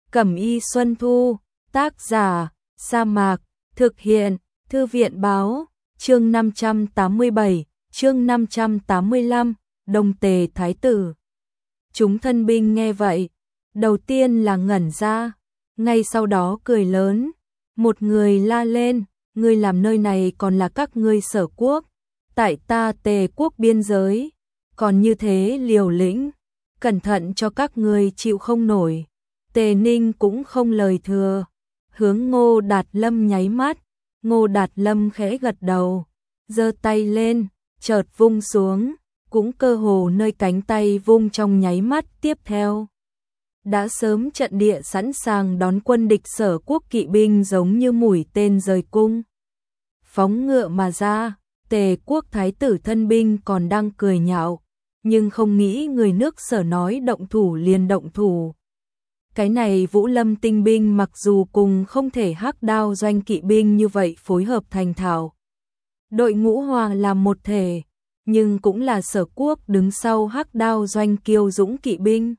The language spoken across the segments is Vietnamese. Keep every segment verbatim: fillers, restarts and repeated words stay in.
Cẩm y Xuân Thu, tác giả, Sa Mạc, thực hiện, Thư viện báo, chương năm trăm tám mươi bảy, chương năm trăm tám mươi lăm, Đông Tề Thái tử. Chúng thân binh nghe vậy, đầu tiên là ngẩn ra, ngay sau đó cười lớn, một người la lên, ngươi làm nơi này còn là các ngươi Sở quốc, tại ta Tề quốc biên giới, còn như thế liều lĩnh, cẩn thận cho các ngươi chịu không nổi. Tề Ninh cũng không lời thừa, hướng Ngô Đạt Lâm nháy mắt, Ngô Đạt Lâm khẽ gật đầu, giơ tay lên, chợt vung xuống, cũng cơ hồ nơi cánh tay vung trong nháy mắt tiếp theo. Đã sớm trận địa sẵn sàng đón quân địch Sở quốc kỵ binh giống như mũi tên rời cung. Phóng ngựa mà ra, Tề quốc thái tử thân binh còn đang cười nhạo, nhưng không nghĩ người nước Sở nói động thủ liền động thủ. Cái này Vũ Lâm tinh binh mặc dù cùng không thể hắc đao doanh kỵ binh như vậy phối hợp thành thạo. Đội ngũ hòa làm một thể, nhưng cũng là Sở quốc đứng sau hắc đao doanh kiêu dũng kỵ binh.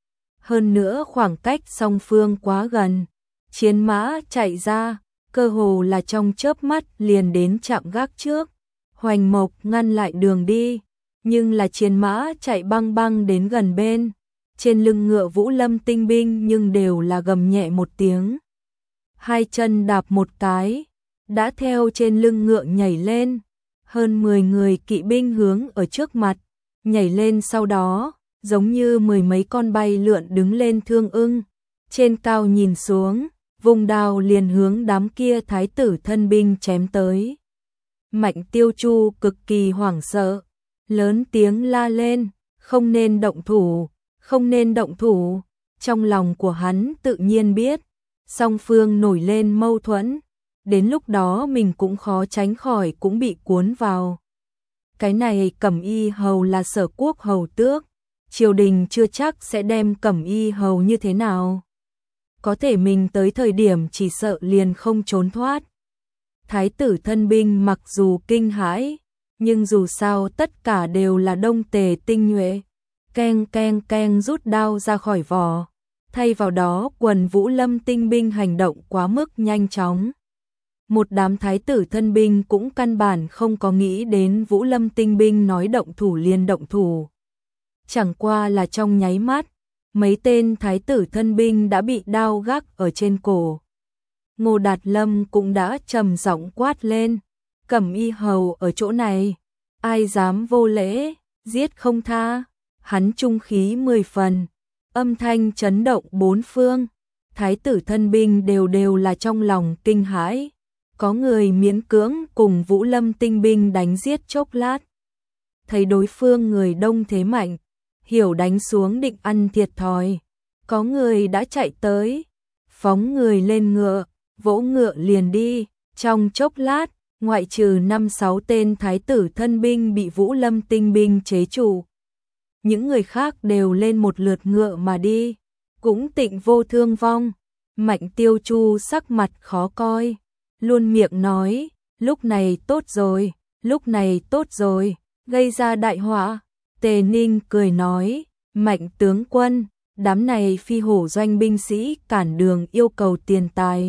Hơn nữa khoảng cách song phương quá gần, chiến mã chạy ra, cơ hồ là trong chớp mắt liền đến trạm gác trước. Hoành Mộc ngăn lại đường đi, nhưng là chiến mã chạy băng băng đến gần bên. Trên lưng ngựa Vũ Lâm tinh binh nhưng đều là gầm nhẹ một tiếng. Hai chân đạp một cái, đã theo trên lưng ngựa nhảy lên. Hơn mười người kỵ binh hướng ở trước mặt, nhảy lên sau đó, giống như mười mấy con bay lượn đứng lên thương ưng. Trên cao nhìn xuống, vùng đao liền hướng đám kia thái tử thân binh chém tới. Mạnh Tiêu Chu cực kỳ hoảng sợ, lớn tiếng la lên, không nên động thủ. Không nên động thủ, trong lòng của hắn tự nhiên biết, song phương nổi lên mâu thuẫn, đến lúc đó mình cũng khó tránh khỏi cũng bị cuốn vào. Cái này Cẩm y hầu là Sở quốc hầu tước, triều đình chưa chắc sẽ đem Cẩm y hầu như thế nào. Có thể mình tới thời điểm chỉ sợ liền không trốn thoát. Thái tử thân binh mặc dù kinh hãi, nhưng dù sao tất cả đều là Đông Tề tinh nhuệ. Keng keng keng rút đao ra khỏi vỏ, thay vào đó quần Vũ Lâm tinh binh hành động quá mức nhanh chóng. Một đám thái tử thân binh cũng căn bản không có nghĩ đến Vũ Lâm tinh binh nói động thủ liền động thủ. Chẳng qua là trong nháy mắt, mấy tên thái tử thân binh đã bị đao gác ở trên cổ. Ngô Đạt Lâm cũng đã trầm giọng quát lên, Cẩm y hầu ở chỗ này, ai dám vô lễ, giết không tha. Hắn trung khí mười phần, âm thanh chấn động bốn phương, thái tử thân binh đều đều là trong lòng kinh hãi, có người miễn cưỡng cùng Vũ Lâm tinh binh đánh giết chốc lát. Thấy đối phương người đông thế mạnh, hiểu đánh xuống định ăn thiệt thòi, có người đã chạy tới, phóng người lên ngựa, vỗ ngựa liền đi, trong chốc lát, ngoại trừ năm sáu tên thái tử thân binh bị Vũ Lâm tinh binh chế trụ. Những người khác đều lên một lượt ngựa mà đi, cũng tịnh vô thương vong. Mạnh Tiêu Chu sắc mặt khó coi, luôn miệng nói, lúc này tốt rồi, lúc này tốt rồi, gây ra đại họa. Tề Ninh cười nói, Mạnh tướng quân, đám này phi hổ doanh binh sĩ cản đường yêu cầu tiền tài.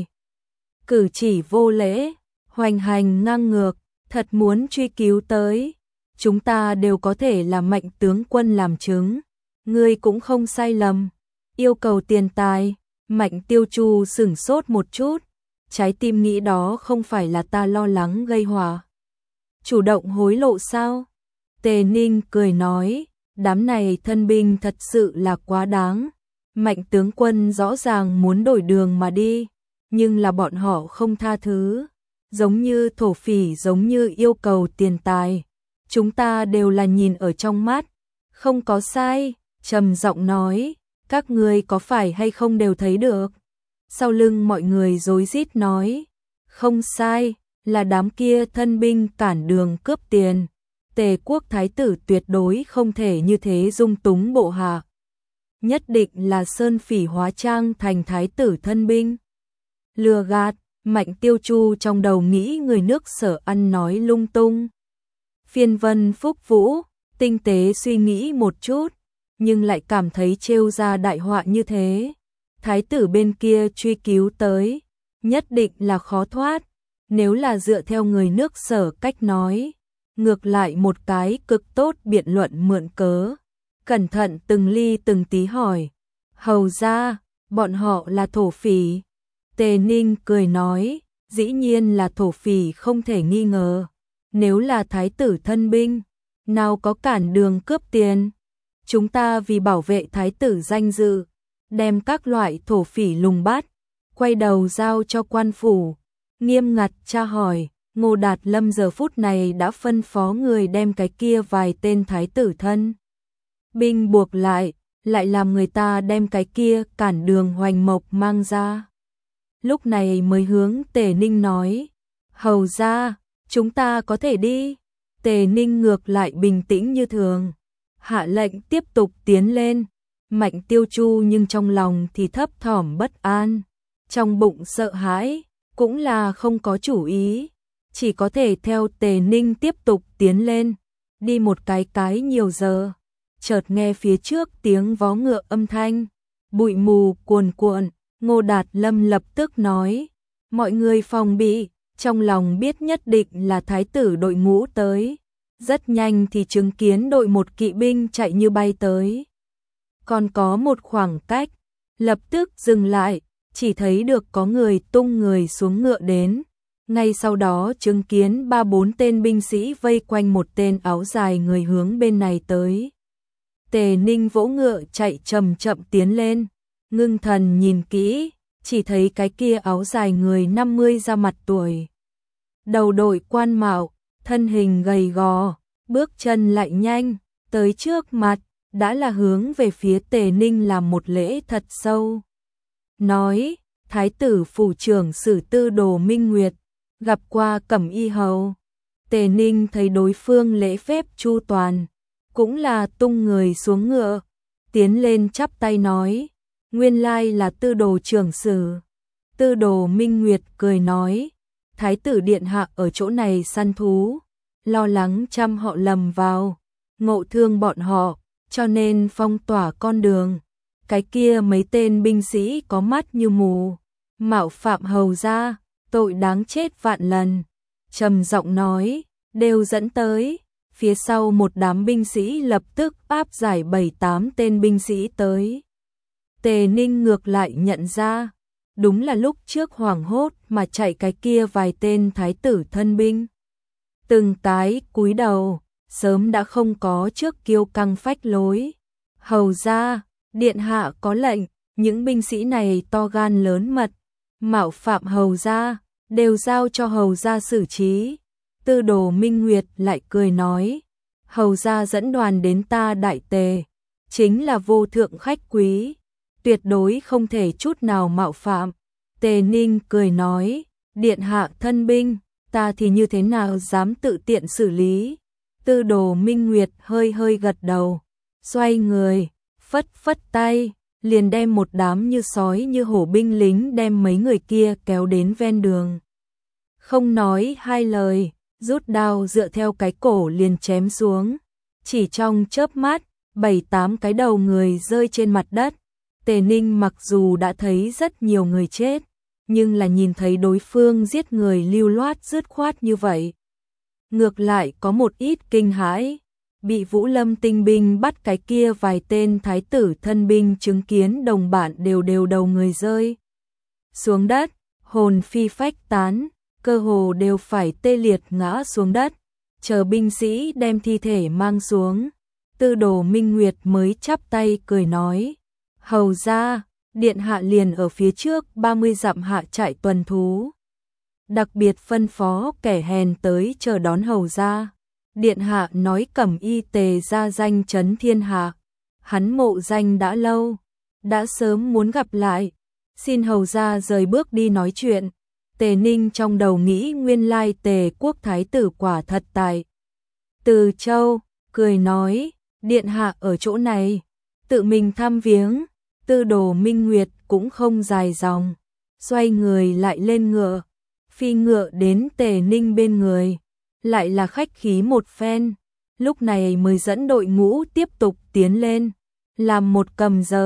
Cử chỉ vô lễ, hoành hành ngang ngược, thật muốn truy cứu tới. Chúng ta đều có thể là Mạnh tướng quân làm chứng, ngươi cũng không sai lầm. Yêu cầu tiền tài, Mạnh Tiêu Chu sửng sốt một chút, trái tim nghĩ đó không phải là ta lo lắng gây họa. Chủ động hối lộ sao? Tề Ninh cười nói, đám này thân binh thật sự là quá đáng. Mạnh tướng quân rõ ràng muốn đổi đường mà đi, nhưng là bọn họ không tha thứ, giống như thổ phỉ giống như yêu cầu tiền tài. Chúng ta đều là nhìn ở trong mắt, không có sai, trầm giọng nói, các ngươi có phải hay không đều thấy được. Sau lưng mọi người rối rít nói, không sai, là đám kia thân binh cản đường cướp tiền. Tề quốc thái tử tuyệt đối không thể như thế dung túng bộ hạ. Nhất định là sơn phỉ hóa trang thành thái tử thân binh. Lừa gạt, Mạnh Tiêu Chu trong đầu nghĩ người nước Sở ăn nói lung tung. Phiên Vân Phúc Vũ, tinh tế suy nghĩ một chút, nhưng lại cảm thấy trêu ra đại họa như thế. thái tử bên kia truy cứu tới, nhất định là khó thoát, nếu là dựa theo người nước Sở cách nói, ngược lại một cái cực tốt biện luận mượn cớ. Cẩn thận từng ly từng tí hỏi, hầu ra, bọn họ là thổ phỉ. Tề Ninh cười nói, dĩ nhiên là thổ phỉ không thể nghi ngờ, nếu là thái tử thân binh, nào có cản đường cướp tiền. Chúng ta vì bảo vệ thái tử danh dự, đem các loại thổ phỉ lùng bắt, quay đầu giao cho quan phủ, nghiêm ngặt tra hỏi. Ngô Đạt Lâm giờ phút này đã phân phó người đem cái kia vài tên thái tử thân binh buộc lại, lại làm người ta đem cái kia cản đường Hoành Mộc mang ra. Lúc này mới hướng Tề Ninh nói, hầu ra, chúng ta có thể đi. Tề Ninh ngược lại bình tĩnh như thường, hạ lệnh tiếp tục tiến lên. Mạnh Tiêu Chu nhưng trong lòng thì thấp thỏm bất an, trong bụng sợ hãi, cũng là không có chủ ý, chỉ có thể theo Tề Ninh tiếp tục tiến lên. Đi một cái cái nhiều giờ, chợt nghe phía trước tiếng vó ngựa âm thanh, bụi mù cuồn cuộn. Ngô Đạt Lâm lập tức nói, mọi người phòng bị, trong lòng biết nhất định là thái tử đội ngũ tới. Rất nhanh thì chứng kiến đội một kỵ binh chạy như bay tới. Còn có một khoảng cách, lập tức dừng lại, chỉ thấy được có người tung người xuống ngựa đến. Ngay sau đó chứng kiến ba bốn tên binh sĩ vây quanh một tên áo dài người hướng bên này tới. Tề Ninh vỗ ngựa chạy chậm chậm tiến lên, ngưng thần nhìn kỹ, chỉ thấy cái kia áo dài người năm mươi ra mặt tuổi. Đầu đội quan mạo, thân hình gầy gò, bước chân lại nhanh, tới trước mặt, đã là hướng về phía Tề Ninh làm một lễ thật sâu. Nói, thái tử phủ trưởng Sử Tư Đồ Minh Nguyệt, gặp qua Cẩm Y hầu. Tề Ninh thấy đối phương lễ phép chu toàn, cũng là tung người xuống ngựa, tiến lên chắp tay nói, nguyên lai là Tư Đồ trưởng sử. Tư Đồ Minh Nguyệt cười nói, thái tử điện hạ ở chỗ này săn thú, lo lắng trăm họ lầm vào, ngộ thương bọn họ, cho nên phong tỏa con đường. Cái kia mấy tên binh sĩ có mắt như mù, mạo phạm hầu ra, tội đáng chết vạn lần. Trầm giọng nói, đều dẫn tới. Phía sau một đám binh sĩ lập tức áp giải bảy tám tên binh sĩ tới. Tề Ninh ngược lại nhận ra, đúng là lúc trước hoảng hốt mà chạy cái kia vài tên thái tử thân binh. Từng cái cúi đầu, sớm đã không có trước kiêu căng phách lối. Hầu ra, điện hạ có lệnh, những binh sĩ này to gan lớn mật, mạo phạm hầu ra, đều giao cho hầu ra xử trí. Tư Đồ Minh Nguyệt lại cười nói, hầu ra dẫn đoàn đến ta Đại Tề, chính là vô thượng khách quý, tuyệt đối không thể chút nào mạo phạm. Tề Ninh cười nói, điện hạ thân binh, ta thì như thế nào dám tự tiện xử lý. Tư Đồ Minh Nguyệt hơi hơi gật đầu, xoay người, phất phất tay, liền đem một đám như sói như hổ binh lính đem mấy người kia kéo đến ven đường. Không nói hai lời, rút đao dựa theo cái cổ liền chém xuống. Chỉ trong chớp mắt, bảy tám cái đầu người rơi trên mặt đất. Tề Ninh mặc dù đã thấy rất nhiều người chết, nhưng là nhìn thấy đối phương giết người lưu loát dứt khoát như vậy, ngược lại có một ít kinh hãi. Bị Vũ Lâm tinh binh bắt cái kia vài tên thái tử thân binh chứng kiến đồng bạn đều đều đầu người rơi xuống đất, hồn phi phách tán, cơ hồ đều phải tê liệt ngã xuống đất, chờ binh sĩ đem thi thể mang xuống. Tư Đồ Minh Nguyệt mới chắp tay cười nói, hầu ra, điện hạ liền ở phía trước ba mươi dặm hạ trại tuần thú, đặc biệt phân phó kẻ hèn tới chờ đón hầu ra. Điện hạ nói Cẩm Y Tề ra danh chấn thiên hạ, hắn mộ danh đã lâu, đã sớm muốn gặp lại, xin hầu ra rời bước đi nói chuyện. Tề Ninh trong đầu nghĩ nguyên lai Tề quốc thái tử quả thật tài. Từ Châu, cười nói, điện hạ ở chỗ này, tự mình thăm viếng. Tư Đồ Minh Nguyệt cũng không dài dòng, xoay người lại lên ngựa, phi ngựa đến Tề Ninh bên người, lại là khách khí một phen, lúc này mới dẫn đội ngũ tiếp tục tiến lên, làm một cầm giờ,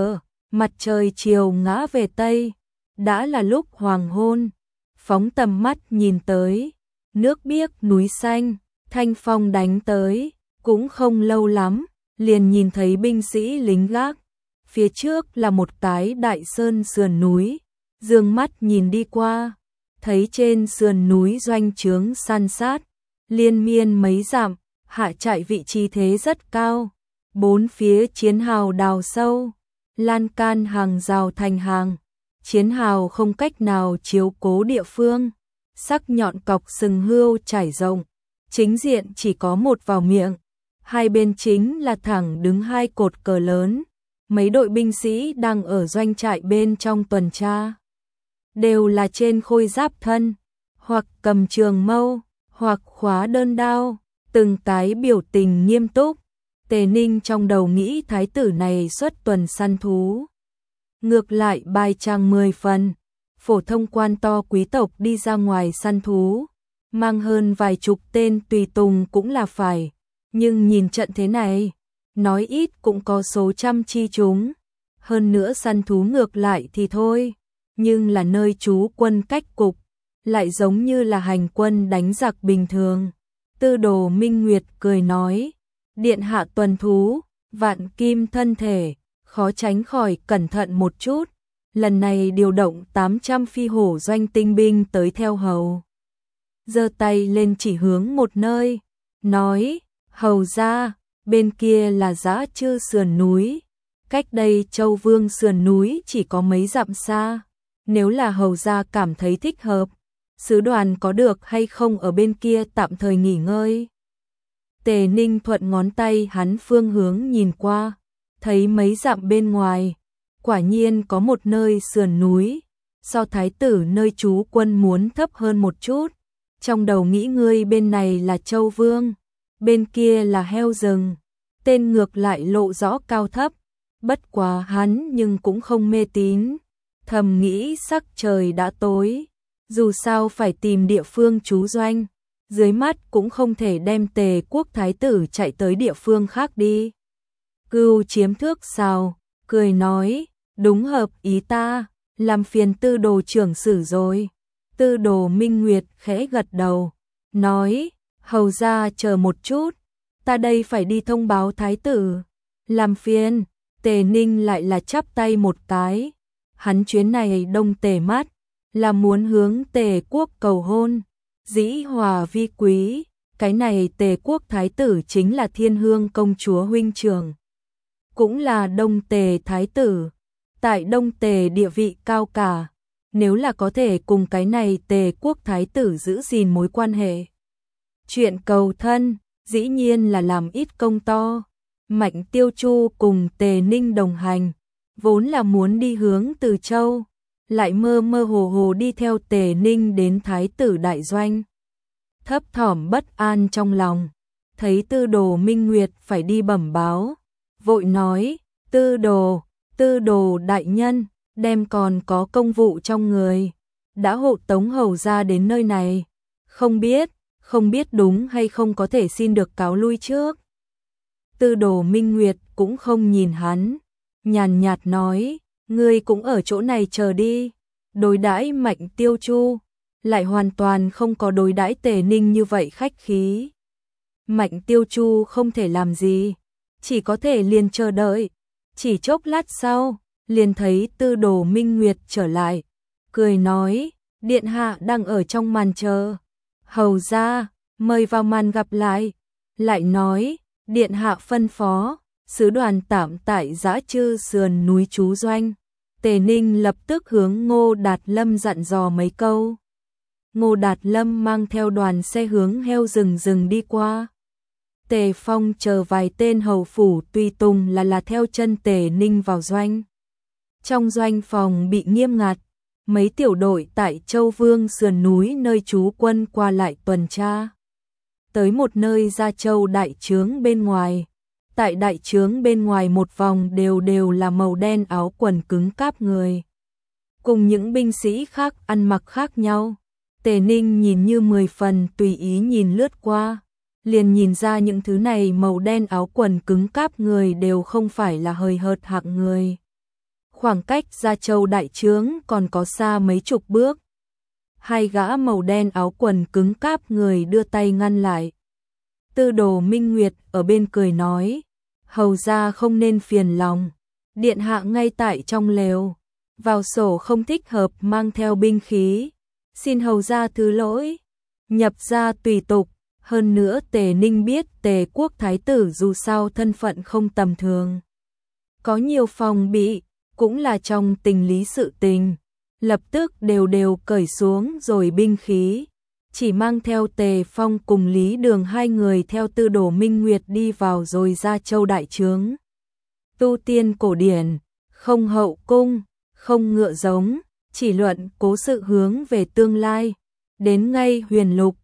Mặt trời chiều ngã về Tây, đã là lúc hoàng hôn. Phóng tầm mắt nhìn tới, nước biếc núi xanh, thanh phong đánh tới, cũng không lâu lắm, liền nhìn thấy binh sĩ lính gác. Phía trước là một cái đại sơn sườn núi, dương mắt nhìn đi qua, thấy trên sườn núi doanh trướng san sát, liên miên mấy dặm, hạ trại vị trí thế rất cao, bốn phía chiến hào đào sâu, lan can hàng rào thành hàng, chiến hào không cách nào chiếu cố địa phương, sắc nhọn cọc sừng hươu trải rộng, chính diện chỉ có một vào miệng, hai bên chính là thẳng đứng hai cột cờ lớn, mấy đội binh sĩ đang ở doanh trại bên trong tuần tra, đều là trên khôi giáp thân, hoặc cầm trường mâu, hoặc khóa đơn đao, từng cái biểu tình nghiêm túc. Tề Ninh trong đầu nghĩ thái tử này xuất tuần săn thú. Ngược lại bài trang mười phần, phổ thông quan to quý tộc đi ra ngoài săn thú, mang hơn vài chục tên tùy tùng cũng là phải, nhưng nhìn trận thế này, nói ít cũng có số trăm chi chúng, hơn nữa săn thú ngược lại thì thôi, nhưng là nơi trú quân cách cục, lại giống như là hành quân đánh giặc bình thường. Tư Đồ Minh Nguyệt cười nói, điện hạ tuần thú, vạn kim thân thể, khó tránh khỏi cẩn thận một chút, lần này điều động tám trăm phi hổ doanh tinh binh tới theo hầu. Giơ tay lên chỉ hướng một nơi, nói, hầu ra, bên kia là Dã Trư sườn núi, cách đây Châu Vương sườn núi chỉ có mấy dặm xa, nếu là hầu ra cảm thấy thích hợp, sứ đoàn có được hay không ở bên kia tạm thời nghỉ ngơi. Tề Ninh thuận ngón tay hắn phương hướng nhìn qua, thấy mấy dặm bên ngoài, quả nhiên có một nơi sườn núi, so thái tử nơi trú quân muốn thấp hơn một chút, trong đầu nghĩ ngươi bên này là Châu Vương, bên kia là heo rừng, tên ngược lại lộ rõ cao thấp, bất quá hắn nhưng cũng không mê tín, thầm nghĩ sắc trời đã tối, dù sao phải tìm địa phương trú doanh, dưới mắt cũng không thể đem Tề quốc thái tử chạy tới địa phương khác đi. Cưu Chiếm thước sào, cười nói, đúng hợp ý ta, làm phiền Tư Đồ trưởng sử rồi. Tư Đồ Minh Nguyệt khẽ gật đầu, nói, hầu ra chờ một chút, ta đây phải đi thông báo thái tử. Làm phiền, Tề Ninh lại là chắp tay một cái, hắn chuyến này đông Tề mắt, là muốn hướng Tề quốc cầu hôn, dĩ hòa vi quý, cái này Tề quốc thái tử chính là Thiên Hương công chúa huynh trưởng, cũng là Đông Tề thái tử, tại Đông Tề địa vị cao cả, nếu là có thể cùng cái này Tề quốc thái tử giữ gìn mối quan hệ. Chuyện cầu thân, dĩ nhiên là làm ít công to. Mạnh Tiêu Chu cùng Tề Ninh đồng hành, vốn là muốn đi hướng Từ Châu, lại mơ mơ hồ hồ đi theo Tề Ninh đến thái tử đại doanh. Thấp thỏm bất an trong lòng, thấy Tư Đồ Minh Nguyệt phải đi bẩm báo, vội nói, Tư Đồ, Tư Đồ đại nhân, đem còn có công vụ trong người, đã hộ tống hầu ra đến nơi này, không biết, không biết đúng hay không có thể xin được cáo lui trước. Tư Đồ Minh Nguyệt cũng không nhìn hắn, nhàn nhạt nói, ngươi cũng ở chỗ này chờ đi, đối đãi Mạnh Tiêu Chu, lại hoàn toàn không có đối đãi Tề Ninh như vậy khách khí. Mạnh Tiêu Chu không thể làm gì, chỉ có thể liền chờ đợi, chỉ chốc lát sau, liền thấy Tư Đồ Minh Nguyệt trở lại, cười nói, điện hạ đang ở trong màn chờ, hầu ra, mời vào màn gặp lại, lại nói, điện hạ phân phó, sứ đoàn tạm tại Dã Trư sườn núi trú doanh. Tề Ninh lập tức hướng Ngô Đạt Lâm dặn dò mấy câu. Ngô Đạt Lâm mang theo đoàn xe hướng heo rừng rừng đi qua. Tề Phong chờ vài tên hầu phủ tùy tùng là là theo chân Tề Ninh vào doanh. Trong doanh phòng bị nghiêm ngặt, mấy tiểu đội tại Châu Vương sườn núi nơi trú quân qua lại tuần tra. Tới một nơi Gia Châu đại trướng bên ngoài. Tại đại trướng bên ngoài một vòng đều đều là màu đen áo quần cứng cáp người. Cùng những binh sĩ khác ăn mặc khác nhau. Tề Ninh nhìn như mười phần tùy ý nhìn lướt qua. Liền nhìn ra những thứ này màu đen áo quần cứng cáp người đều không phải là hời hợt hạng người. Khoảng cách ra Châu đại trướng còn có xa mấy chục bước. Hai gã màu đen áo quần cứng cáp người đưa tay ngăn lại. Tư Đồ Minh Nguyệt ở bên cười nói, hầu gia không nên phiền lòng, điện hạ ngay tại trong lều, vào sổ không thích hợp mang theo binh khí, xin hầu gia thứ lỗi, nhập gia tùy tục. Hơn nữa Tề Ninh biết Tề quốc thái tử dù sao thân phận không tầm thường, có nhiều phòng bị, cũng là trong tình lý sự tình, lập tức đều đều cởi xuống rồi binh khí, chỉ mang theo Tề Phong cùng Lý Đường hai người theo Tư Đồ Minh Nguyệt đi vào rồi ra Châu đại trướng. Tu tiên cổ điển, không hậu cung, không ngựa giống, chỉ luận cố sự hướng về tương lai, đến ngay huyền lục,